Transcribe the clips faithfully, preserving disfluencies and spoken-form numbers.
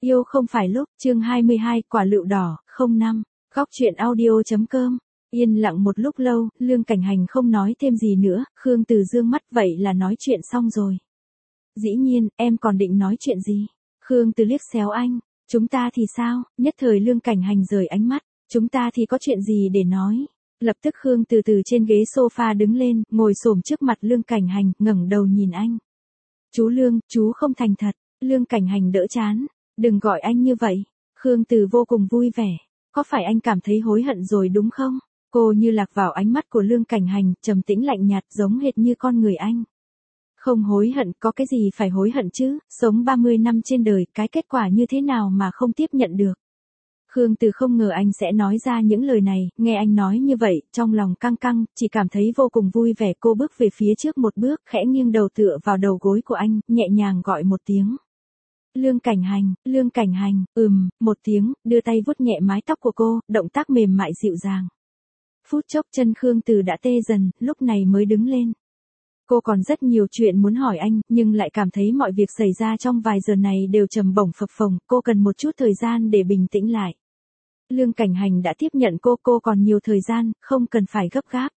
Yêu không phải lúc, chương hai mươi hai, quả lựu đỏ, không năm, góc truyện audio.com. Yên lặng một lúc lâu, Lương Cảnh Hành không nói thêm gì nữa, Khương Từ dương mắt vậy là nói chuyện xong rồi. Dĩ nhiên, em còn định nói chuyện gì? Khương Từ liếc xéo anh, chúng ta thì sao? Nhất thời Lương Cảnh Hành rời ánh mắt, chúng ta thì có chuyện gì để nói? Lập tức Khương Từ từ trên ghế sofa đứng lên, ngồi xổm trước mặt Lương Cảnh Hành, ngẩng đầu nhìn anh. Chú Lương, chú không thành thật. Lương Cảnh Hành đỡ chán. Đừng gọi anh như vậy. Khương Từ vô cùng vui vẻ. Có phải anh cảm thấy hối hận rồi đúng không? Cô như lạc vào ánh mắt của Lương Cảnh Hành, trầm tĩnh lạnh nhạt giống hệt như con người anh. Không hối hận, có cái gì phải hối hận chứ, sống ba mươi năm trên đời, cái kết quả như thế nào mà không tiếp nhận được. Khương Từ không ngờ anh sẽ nói ra những lời này, nghe anh nói như vậy, trong lòng căng căng, chỉ cảm thấy vô cùng vui vẻ. Cô bước về phía trước một bước, khẽ nghiêng đầu tựa vào đầu gối của anh, nhẹ nhàng gọi một tiếng. Lương Cảnh Hành, Lương Cảnh Hành, ừm, một tiếng, đưa tay vuốt nhẹ mái tóc của cô, động tác mềm mại dịu dàng. Phút chốc chân Khương Từ đã tê dần, lúc này mới đứng lên. Cô còn rất nhiều chuyện muốn hỏi anh, nhưng lại cảm thấy mọi việc xảy ra trong vài giờ này đều trầm bổng phập phồng, cô cần một chút thời gian để bình tĩnh lại. Lương Cảnh Hành đã tiếp nhận cô, cô còn nhiều thời gian, không cần phải gấp gáp.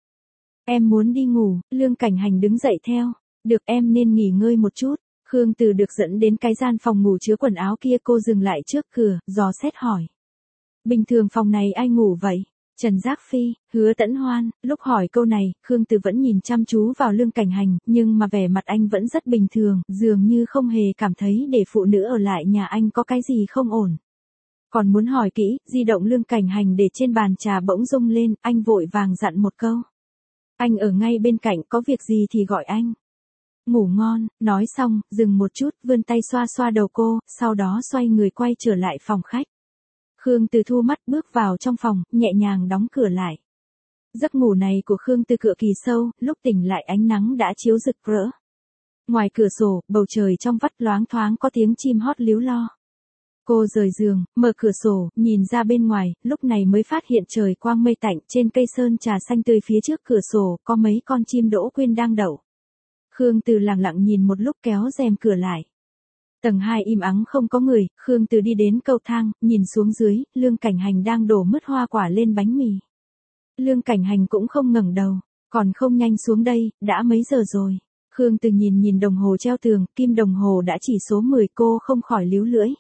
Em muốn đi ngủ, Lương Cảnh Hành đứng dậy theo. Được, em nên nghỉ ngơi một chút. Khương Từ được dẫn đến cái gian phòng ngủ chứa quần áo kia, cô dừng lại trước cửa, dò xét hỏi. Bình thường phòng này ai ngủ vậy? Trần Giác Phi, Hứa Tẫn Hoan. Lúc hỏi câu này, Khương Từ vẫn nhìn chăm chú vào Lương Cảnh Hành, nhưng mà vẻ mặt anh vẫn rất bình thường, dường như không hề cảm thấy để phụ nữ ở lại nhà anh có cái gì không ổn. Còn muốn hỏi kỹ, di động Lương Cảnh Hành để trên bàn trà bỗng rung lên, anh vội vàng dặn một câu. Anh ở ngay bên cạnh, có việc gì thì gọi anh. Ngủ ngon, nói xong, dừng một chút, vươn tay xoa xoa đầu cô, sau đó xoay người quay trở lại phòng khách. Khương Từ thu mắt bước vào trong phòng, nhẹ nhàng đóng cửa lại. Giấc ngủ này của Khương Từ cực kỳ sâu, lúc tỉnh lại ánh nắng đã chiếu rực rỡ. Ngoài cửa sổ, bầu trời trong vắt loáng thoáng có tiếng chim hót líu lo. Cô rời giường, mở cửa sổ, nhìn ra bên ngoài, lúc này mới phát hiện trời quang mây tạnh, trên cây sơn trà xanh tươi phía trước cửa sổ, có mấy con chim đỗ quyên đang đậu. Khương Từ lặng lặng nhìn một lúc kéo rèm cửa lại. Tầng hai im ắng không có người, Khương Từ đi đến cầu thang, nhìn xuống dưới, Lương Cảnh Hành đang đổ mứt hoa quả lên bánh mì. Lương Cảnh Hành cũng không ngẩng đầu, còn không nhanh xuống đây, đã mấy giờ rồi. Khương Từ nhìn nhìn đồng hồ treo tường, kim đồng hồ đã chỉ số mười, cô không khỏi líu lưỡi.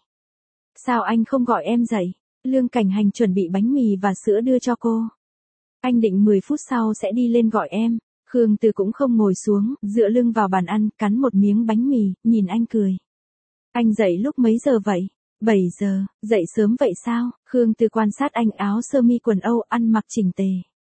Sao anh không gọi em dậy? Lương Cảnh Hành chuẩn bị bánh mì và sữa đưa cho cô. Anh định mười phút sau sẽ đi lên gọi em. Khương Từ cũng không ngồi xuống, dựa lưng vào bàn ăn, cắn một miếng bánh mì, nhìn anh cười. Anh dậy lúc mấy giờ vậy? bảy giờ, dậy sớm vậy sao? Khương Từ quan sát anh, áo sơ mi quần Âu, ăn mặc chỉnh tề.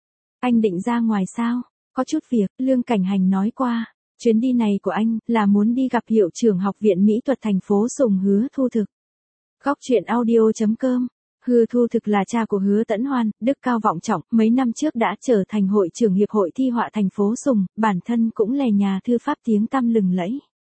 Anh định ra ngoài sao? Có chút việc, Lương Cảnh Hành nói qua. Chuyến đi này của anh là muốn đi gặp hiệu trưởng học viện mỹ thuật thành phố Sùng Hứa Thu Thực. Góc truyện audio.com. Hứa Thu Thực là cha của Hứa Tẫn Hoan, đức cao vọng trọng, mấy năm trước đã trở thành hội trưởng hiệp hội thi họa thành phố Sùng, bản thân cũng là nhà thư pháp tiếng tăm lừng lẫy.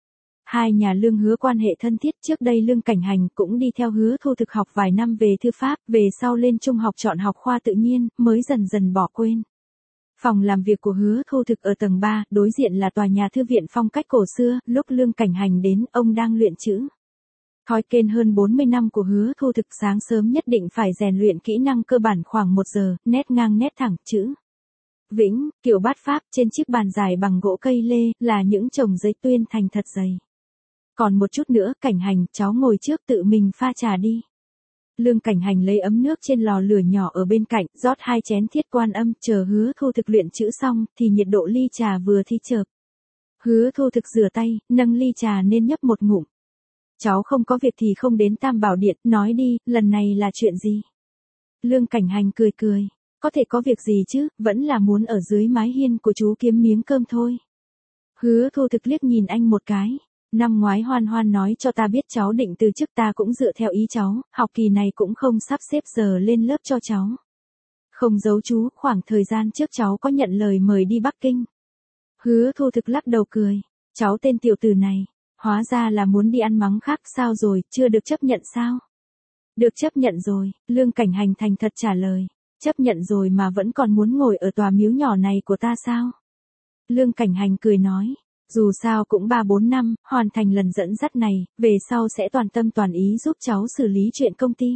Hai nhà Lương Hứa quan hệ thân thiết, trước đây Lương Cảnh Hành cũng đi theo Hứa Thu Thực học vài năm về thư pháp, về sau lên trung học chọn học khoa tự nhiên, mới dần dần bỏ quên. Phòng làm việc của Hứa Thu Thực ở tầng ba, đối diện là tòa nhà thư viện phong cách cổ xưa, lúc Lương Cảnh Hành đến, ông đang luyện chữ. Thói quen hơn bốn mươi năm của Hứa Thu Thực, sáng sớm nhất định phải rèn luyện kỹ năng cơ bản khoảng một giờ, nét ngang nét thẳng, chữ vĩnh, kiểu bát pháp, trên chiếc bàn dài bằng gỗ cây lê, là những chồng giấy tuyên thành thật dày. Còn một chút nữa, Cảnh Hành, cháu ngồi trước tự mình pha trà đi. Lương Cảnh Hành lấy ấm nước trên lò lửa nhỏ ở bên cạnh, rót hai chén Thiết Quan Âm, chờ Hứa Thu Thực luyện chữ xong, thì nhiệt độ ly trà vừa thì chợp. Hứa Thu Thực rửa tay, nâng ly trà nên nhấp một ngụm. Cháu không có việc thì không đến Tam Bảo Điện, nói đi, lần này là chuyện gì? Lương Cảnh Hành cười cười, có thể có việc gì chứ, vẫn là muốn ở dưới mái hiên của chú kiếm miếng cơm thôi. Hứa Thu Thực liếc nhìn anh một cái, năm ngoái Hoan Hoan nói cho ta biết cháu định từ chức, ta cũng dựa theo ý cháu, học kỳ này cũng không sắp xếp giờ lên lớp cho cháu. Không giấu chú, khoảng thời gian trước cháu có nhận lời mời đi Bắc Kinh. Hứa Thu Thực lắc đầu cười, cháu tên tiểu tử này. Hóa ra là muốn đi ăn mắng khác, sao rồi, chưa được chấp nhận sao? Được chấp nhận rồi, Lương Cảnh Hành thành thật trả lời. Chấp nhận rồi mà vẫn còn muốn ngồi ở tòa miếu nhỏ này của ta sao? Lương Cảnh Hành cười nói. Dù sao cũng ba bốn năm, hoàn thành lần dẫn dắt này, về sau sẽ toàn tâm toàn ý giúp cháu xử lý chuyện công ty.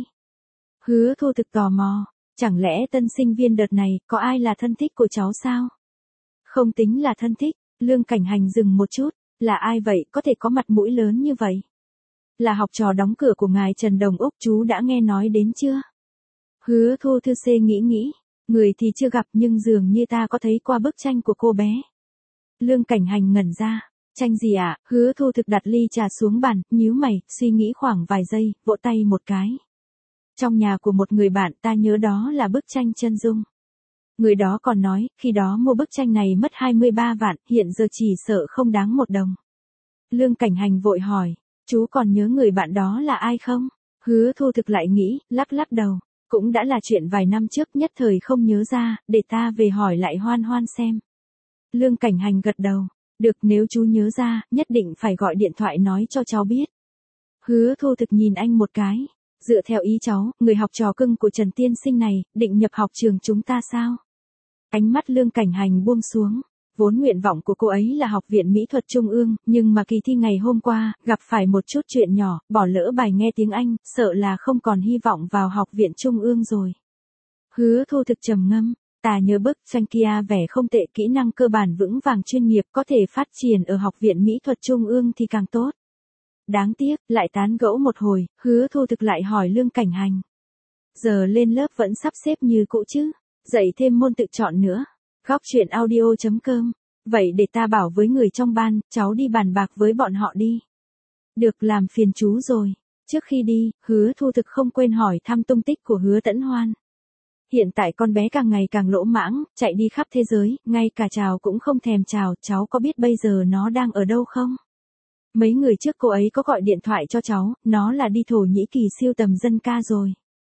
Hứa Thu Thực tò mò, chẳng lẽ tân sinh viên đợt này, có ai là thân thích của cháu sao? Không tính là thân thích, Lương Cảnh Hành dừng một chút, là ai vậy có thể có mặt mũi lớn như vậy? Là học trò đóng cửa của ngài Trần Đồng Úc, chú đã nghe nói đến chưa? Hứa Thu Thư Xê nghĩ nghĩ, người thì chưa gặp nhưng dường như ta có thấy qua bức tranh của cô bé. Lương Cảnh Hành ngẩn ra, tranh gì ạ? À? Hứa Thu Thực đặt ly trà xuống bàn, nhíu mày, suy nghĩ khoảng vài giây, vỗ tay một cái. Trong nhà của một người bạn ta nhớ đó là bức tranh chân dung. Người đó còn nói, khi đó mua bức tranh này mất hai mươi ba vạn, hiện giờ chỉ sợ không đáng một đồng. Lương Cảnh Hành vội hỏi, chú còn nhớ người bạn đó là ai không? Hứa Thu Thực lại nghĩ, lắc lắc đầu, cũng đã là chuyện vài năm trước, nhất thời không nhớ ra, để ta về hỏi lại Hoan Hoan xem. Lương Cảnh Hành gật đầu, được, nếu chú nhớ ra, nhất định phải gọi điện thoại nói cho cháu biết. Hứa Thu Thực nhìn anh một cái, dựa theo ý cháu, người học trò cưng của Trần tiên sinh này, định nhập học trường chúng ta sao? Ánh mắt Lương Cảnh Hành buông xuống, vốn nguyện vọng của cô ấy là học viện mỹ thuật trung ương, nhưng mà kỳ thi ngày hôm qua, gặp phải một chút chuyện nhỏ, bỏ lỡ bài nghe tiếng Anh, sợ là không còn hy vọng vào học viện trung ương rồi. Hứa Thu Thực trầm ngâm, ta nhớ bức tranh kia vẻ không tệ, kỹ năng cơ bản vững vàng, chuyên nghiệp, có thể phát triển ở học viện mỹ thuật trung ương thì càng tốt. Đáng tiếc, lại tán gẫu một hồi, Hứa Thu Thực lại hỏi Lương Cảnh Hành. Giờ lên lớp vẫn sắp xếp như cũ chứ? Dạy thêm môn tự chọn nữa. Góc truyện audio chấm com. Vậy để ta bảo với người trong ban, cháu đi bàn bạc với bọn họ đi. Được, làm phiền chú rồi. Trước khi đi, Hứa Thu Thực không quên hỏi thăm tung tích của Hứa Tẫn Hoan. Hiện tại con bé càng ngày càng lỗ mãng, chạy đi khắp thế giới, ngay cả chào cũng không thèm chào, cháu có biết bây giờ nó đang ở đâu không? Mấy người trước cô ấy có gọi điện thoại cho cháu, nó là đi Thổ Nhĩ Kỳ siêu tầm dân ca rồi.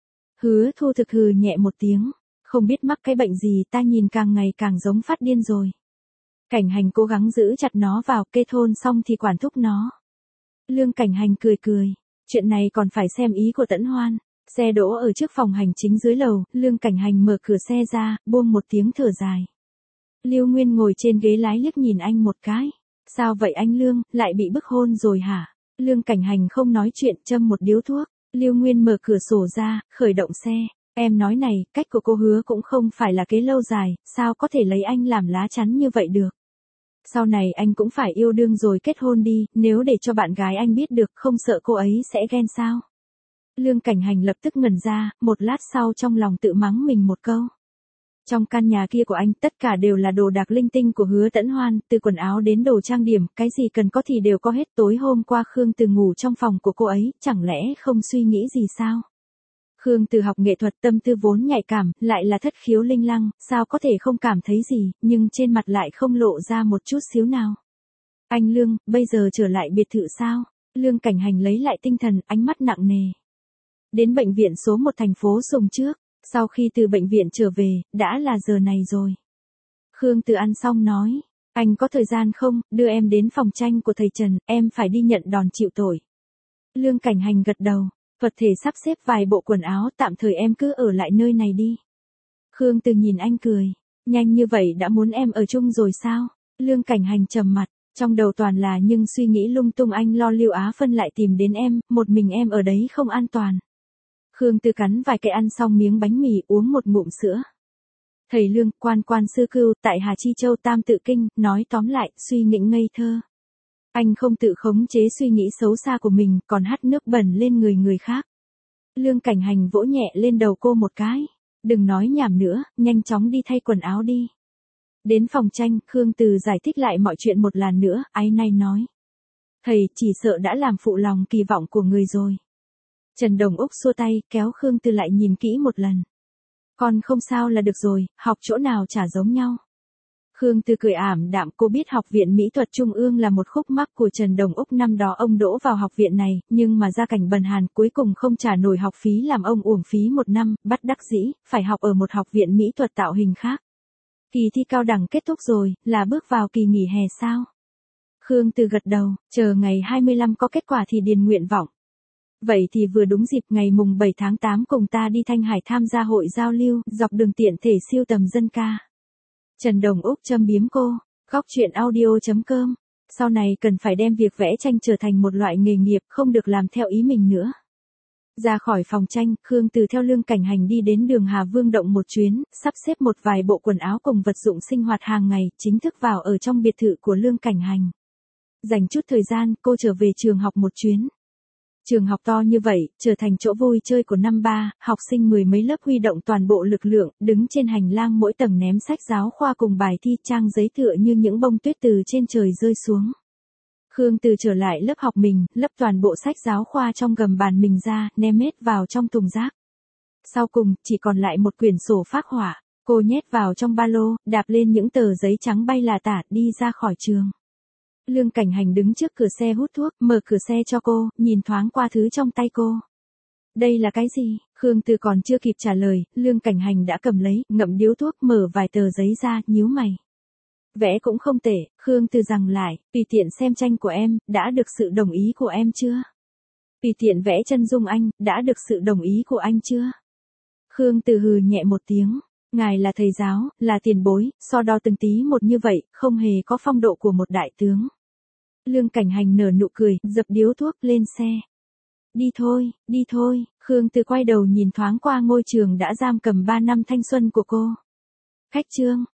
Hứa Thu Thực hừ nhẹ một tiếng, không biết mắc cái bệnh gì, ta nhìn càng ngày càng giống phát điên rồi. Cảnh Hành cố gắng giữ chặt nó vào, kết hôn xong thì quản thúc nó. Lương Cảnh Hành cười cười, chuyện này còn phải xem ý của Tẫn Hoan. Xe đỗ ở trước phòng hành chính dưới lầu, Lương Cảnh Hành mở cửa xe ra, buông một tiếng thở dài. Lưu Nguyên ngồi trên ghế lái liếc nhìn anh một cái. Sao vậy anh Lương, lại bị bức hôn rồi hả? Lương Cảnh Hành không nói chuyện, châm một điếu thuốc. Lưu Nguyên mở cửa sổ ra, khởi động xe. Em nói này, cách của cô Hứa cũng không phải là kế lâu dài, sao có thể lấy anh làm lá chắn như vậy được? Sau này anh cũng phải yêu đương rồi kết hôn đi, nếu để cho bạn gái anh biết được, không sợ cô ấy sẽ ghen sao? Lương Cảnh Hành lập tức ngẩn ra, một lát sau trong lòng tự mắng mình một câu. Trong căn nhà kia của anh, tất cả đều là đồ đạc linh tinh của Hứa Tẫn Hoan, từ quần áo đến đồ trang điểm, cái gì cần có thì đều có hết. Tối hôm qua Khương Từ ngủ trong phòng của cô ấy, chẳng lẽ không suy nghĩ gì sao? Khương Từ học nghệ thuật, tâm tư vốn nhạy cảm, lại là thất khiếu linh lăng, sao có thể không cảm thấy gì, nhưng trên mặt lại không lộ ra một chút xíu nào. Anh Lương, bây giờ trở lại biệt thự sao? Lương Cảnh Hành lấy lại tinh thần, ánh mắt nặng nề. Đến bệnh viện số một thành phố Sùng trước, sau khi từ bệnh viện trở về, đã là giờ này rồi. Khương Từ ăn xong nói, anh có thời gian không, đưa em đến phòng tranh của thầy Trần, em phải đi nhận đòn chịu tội. Lương Cảnh Hành gật đầu, vật thể sắp xếp vài bộ quần áo, tạm thời em cứ ở lại nơi này đi. Khương Từ nhìn anh cười, nhanh như vậy đã muốn em ở chung rồi sao? Lương Cảnh Hành trầm mặt, trong đầu toàn là nhưng suy nghĩ lung tung, anh lo Lưu Á Phân lại tìm đến em, một mình em ở đấy không an toàn. Khương Từ cắn vài cái, ăn xong miếng bánh mì, uống một ngụm sữa. Thầy Lương, quan quan sư cưu, tại Hà Chi Châu Tam Tự Kinh, nói tóm lại, suy nghĩ ngây thơ. Anh không tự khống chế suy nghĩ xấu xa của mình, còn hắt nước bẩn lên người người khác. Lương Cảnh Hành vỗ nhẹ lên đầu cô một cái. Đừng nói nhảm nữa, nhanh chóng đi thay quần áo đi. Đến phòng tranh, Khương Từ giải thích lại mọi chuyện một lần nữa, áy náy nói. Thầy, chỉ sợ đã làm phụ lòng kỳ vọng của người rồi. Trần Đồng Úc xua tay, kéo Khương Từ lại nhìn kỹ một lần. Con không sao là được rồi, học chỗ nào chả giống nhau. Khương Từ cười ảm đạm, cô biết học viện mỹ thuật trung ương là một khúc mắc của Trần Đồng Úc, năm đó ông đỗ vào học viện này, nhưng mà gia cảnh bần hàn, cuối cùng không trả nổi học phí, làm ông uổng phí một năm, bất đắc dĩ, phải học ở một học viện mỹ thuật tạo hình khác. Kỳ thi cao đẳng kết thúc rồi, là bước vào kỳ nghỉ hè sao? Khương Từ gật đầu, chờ ngày hai mươi lăm có kết quả thì điền nguyện vọng. Vậy thì vừa đúng dịp, ngày mùng bảy tháng tám cùng ta đi Thanh Hải tham gia hội giao lưu, dọc đường tiện thể siêu tầm dân ca. Trần Đồng Úc châm biếm cô, góc truyện audio chấm com Sau này cần phải đem việc vẽ tranh trở thành một loại nghề nghiệp, không được làm theo ý mình nữa. Ra khỏi phòng tranh, Khương Từ theo Lương Cảnh Hành đi đến đường Hà Vương Động một chuyến, sắp xếp một vài bộ quần áo cùng vật dụng sinh hoạt hàng ngày, chính thức vào ở trong biệt thự của Lương Cảnh Hành. Dành chút thời gian, cô trở về trường học một chuyến. Trường học to như vậy, trở thành chỗ vui chơi của năm ba, học sinh mười mấy lớp huy động toàn bộ lực lượng, đứng trên hành lang mỗi tầng ném sách giáo khoa cùng bài thi, trang giấy tựa như những bông tuyết từ trên trời rơi xuống. Khương Từ trở lại lớp học mình, lấp toàn bộ sách giáo khoa trong gầm bàn mình ra, ném hết vào trong thùng rác. Sau cùng, chỉ còn lại một quyển sổ phác họa, cô nhét vào trong ba lô, đạp lên những tờ giấy trắng bay là tả, đi ra khỏi trường. Lương Cảnh Hành đứng trước cửa xe hút thuốc, mở cửa xe cho cô, nhìn thoáng qua thứ trong tay cô. Đây là cái gì? Khương Từ còn chưa kịp trả lời, Lương Cảnh Hành đã cầm lấy, ngậm điếu thuốc, mở vài tờ giấy ra, nhíu mày. Vẽ cũng không tệ, Khương Từ rằng lại, tùy tiện xem tranh của em, đã được sự đồng ý của em chưa? Tùy tiện vẽ chân dung anh, đã được sự đồng ý của anh chưa? Khương Từ hừ nhẹ một tiếng. Ngài là thầy giáo, là tiền bối, so đo từng tí một như vậy, không hề có phong độ của một đại tướng. Lương Cảnh Hành nở nụ cười, dập điếu thuốc, lên xe. Đi thôi, đi thôi, Khương Từ quay đầu nhìn thoáng qua ngôi trường đã giam cầm ba năm thanh xuân của cô. Khách trương,